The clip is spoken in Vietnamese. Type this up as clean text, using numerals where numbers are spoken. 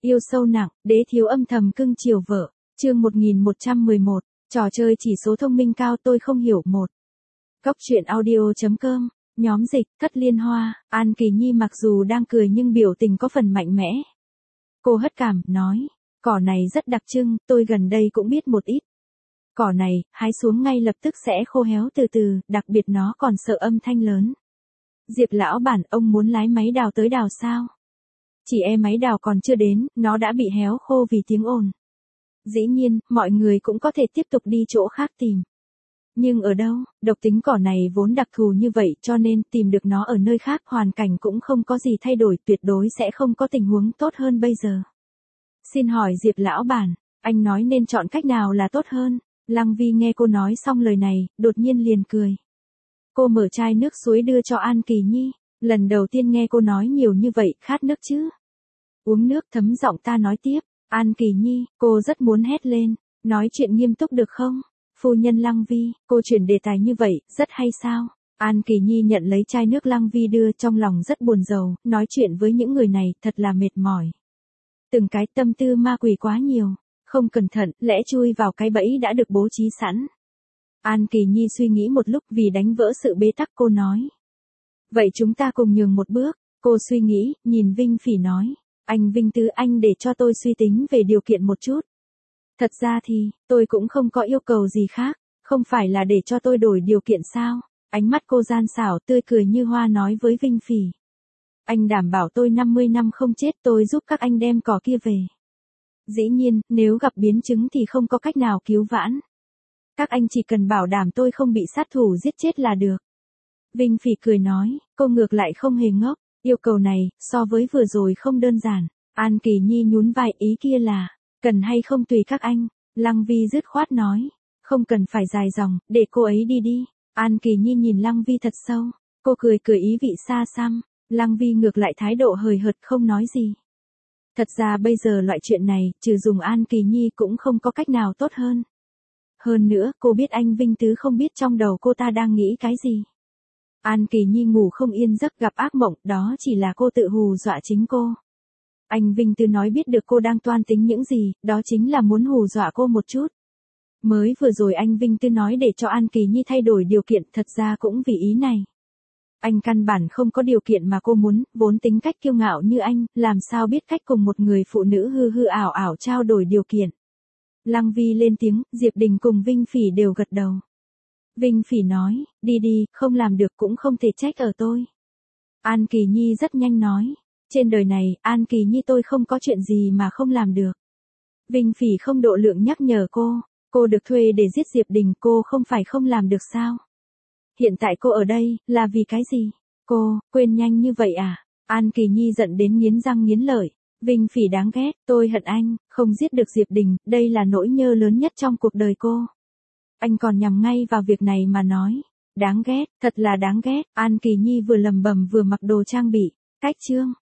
Yêu sâu nặng, đế thiếu âm thầm cưng chiều vợ. Chương 1111, trò chơi chỉ số thông minh cao tôi không hiểu. Một. Cốc truyện audio.com, nhóm dịch, Thất Liên Hoa. An Kỳ Nhi mặc dù đang cười nhưng biểu tình có phần mạnh mẽ. Cô hất cảm, nói, cỏ này rất đặc trưng, tôi gần đây cũng biết một ít. Cỏ này, hái xuống ngay lập tức sẽ khô héo từ từ, đặc biệt nó còn sợ âm thanh lớn. Diệp lão bản, ông muốn lái máy đào tới đào sao? Chỉ máy đào còn chưa đến, nó đã bị héo khô vì tiếng ồn. Dĩ nhiên, mọi người cũng có thể tiếp tục đi chỗ khác tìm. Nhưng ở đâu, độc tính cỏ này vốn đặc thù như vậy cho nên tìm được nó ở nơi khác hoàn cảnh cũng không có gì thay đổi, tuyệt đối sẽ không có tình huống tốt hơn bây giờ. Xin hỏi Diệp lão bản, anh nói nên chọn cách nào là tốt hơn? Lăng Vi nghe cô nói xong lời này, đột nhiên liền cười. Cô mở chai nước suối đưa cho An Kỳ Nhi. Lần đầu tiên nghe cô nói nhiều như vậy, khát nước chứ? Uống nước, thấm giọng ta nói tiếp. An Kỳ Nhi, cô rất muốn hét lên. Nói chuyện nghiêm túc được không? Phu nhân Lăng Vi, cô chuyển đề tài như vậy, rất hay sao? An Kỳ Nhi nhận lấy chai nước Lăng Vi đưa, trong lòng rất buồn rầu, nói chuyện với những người này thật là mệt mỏi. Từng cái tâm tư ma quỷ quá nhiều, không cẩn thận, lẽ chui vào cái bẫy đã được bố trí sẵn. An Kỳ Nhi suy nghĩ một lúc vì đánh vỡ sự bế tắc cô nói. Vậy chúng ta cùng nhường một bước. Cô suy nghĩ, nhìn Vinh Phỉ nói. Anh Vinh Tứ, anh để cho tôi suy tính về điều kiện một chút. Thật ra thì, tôi cũng không có yêu cầu gì khác. Không phải là để cho tôi đổi điều kiện sao? Ánh mắt cô gian xảo tươi cười như hoa nói với Vinh Phỉ. Anh đảm bảo tôi 50 năm không chết, tôi giúp các anh đem cỏ kia về. Dĩ nhiên, nếu gặp biến chứng thì không có cách nào cứu vãn. Các anh chỉ cần bảo đảm tôi không bị sát thủ giết chết là được. Vinh Phỉ cười nói, cô ngược lại không hề ngốc, yêu cầu này, so với vừa rồi không đơn giản. An Kỳ Nhi nhún vai, ý kia là, cần hay không tùy các anh. Lăng Vi dứt khoát nói, không cần phải dài dòng, để cô ấy đi đi. An Kỳ Nhi nhìn Lăng Vi thật sâu, cô cười cười ý vị xa xăm. Lăng Vi ngược lại thái độ hời hợt không nói gì. Thật ra bây giờ loại chuyện này, trừ dùng An Kỳ Nhi cũng không có cách nào tốt hơn. Hơn nữa, cô biết anh Vinh Tứ không biết trong đầu cô ta đang nghĩ cái gì. An Kỳ Nhi ngủ không yên giấc gặp ác mộng, đó chỉ là cô tự hù dọa chính cô. Anh Vinh Tứ nói biết được cô đang toan tính những gì, đó chính là muốn hù dọa cô một chút. Mới vừa rồi anh Vinh Tứ nói để cho An Kỳ Nhi thay đổi điều kiện, thật ra cũng vì ý này. Anh căn bản không có điều kiện mà cô muốn, vốn tính cách kiêu ngạo như anh, làm sao biết cách cùng một người phụ nữ hư hư ảo ảo trao đổi điều kiện. Lăng Vi lên tiếng, Diệp Đình cùng Vinh Phỉ đều gật đầu. Vinh Phỉ nói, đi đi, không làm được cũng không thể trách ở tôi. An Kỳ Nhi rất nhanh nói, trên đời này, An Kỳ Nhi tôi không có chuyện gì mà không làm được. Vinh Phỉ không độ lượng nhắc nhở cô được thuê để giết Diệp Đình, cô không phải không làm được sao? Hiện tại cô ở đây, là vì cái gì? Cô, quên nhanh như vậy à? An Kỳ Nhi giận đến nghiến răng nghiến lợi. Vinh Phỉ đáng ghét, tôi hận anh, không giết được Diệp Đình, đây là nỗi nhơ lớn nhất trong cuộc đời cô. Anh còn nhằm ngay vào việc này mà nói. Đáng ghét, thật là đáng ghét. An Kỳ Nhi vừa lầm bầm vừa mặc đồ trang bị. Cách chương.